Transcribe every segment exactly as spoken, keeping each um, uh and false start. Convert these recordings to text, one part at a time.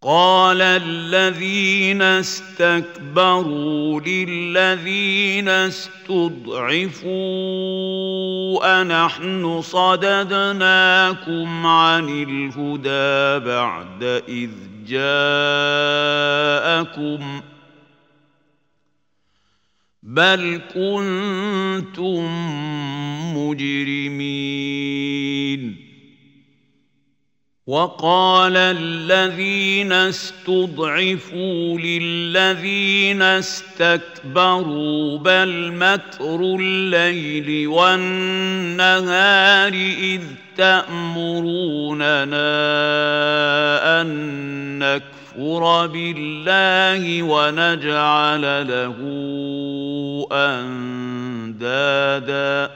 قال الذين استكبروا للذين استضعفوا أنحن صددناكم عن الهدى بعد إذ جاءكم بل كنتم مجرمين. وقال الذين استضعفوا للذين استكبروا بل مكر الليل والنهار إذ تأمروننا أن نكفر بالله ونجعل له أندادا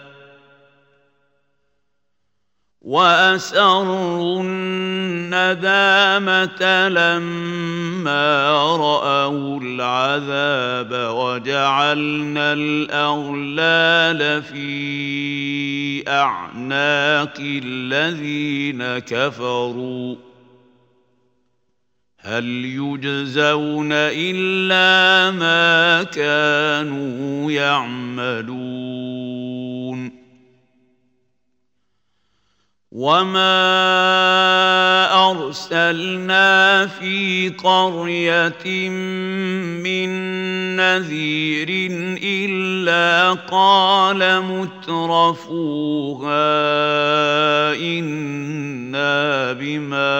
وأسروا الندامة لما رأوا العذاب وجعلنا الأغلال في أعناق الذين كفروا هل يجزون إلا ما كانوا يعملون. وما أرسلنا في قرية من نذير إلا قال مترفوها إنا بما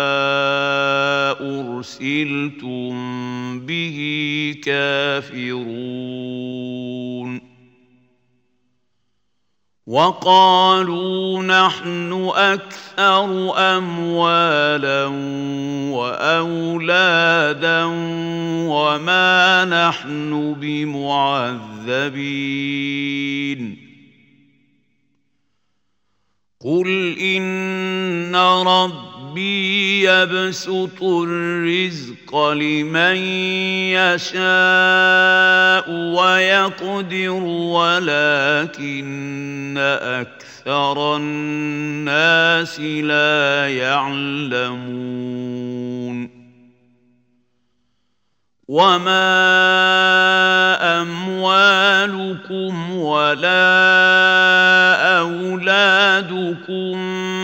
أرسلتم به كافرون. وقالوا نحن أكثر أموالا وأولادا وما نحن بمعذبين. قل إن ربي يبسط الرزق لمن يشاء ويقدر ولكن أكثر الناس لا يعلمون. وما أموالكم ولا أولادكم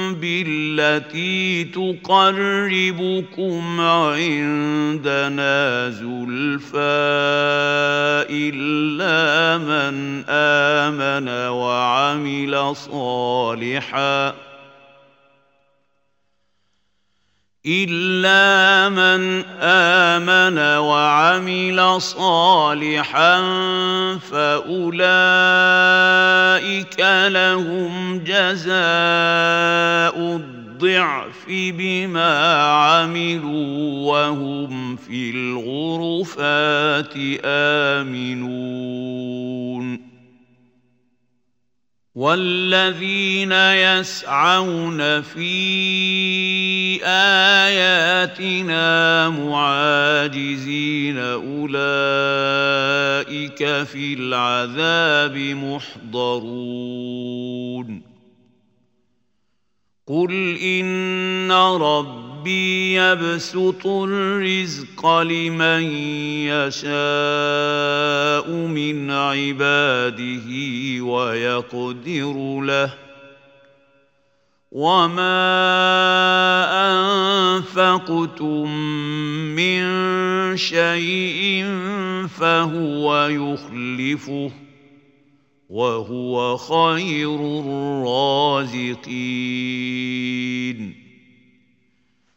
بالتي تقربكم عندنا زلفى إلا من آمن وعمل صالحاً إلا من آمن وعمل صالحا فأولئك لهم جزاء الضعف بما عملوا وهم في الغرفات آمنون. والذين يسعون في آياتنا معاجزين أولئك في العذاب محضرون. قل إن ربي يبسط الرزق لمن يشاء من عباده ويقدر له وما أنفقتم من شيء فهو يخلفه وهو خير الرازقين.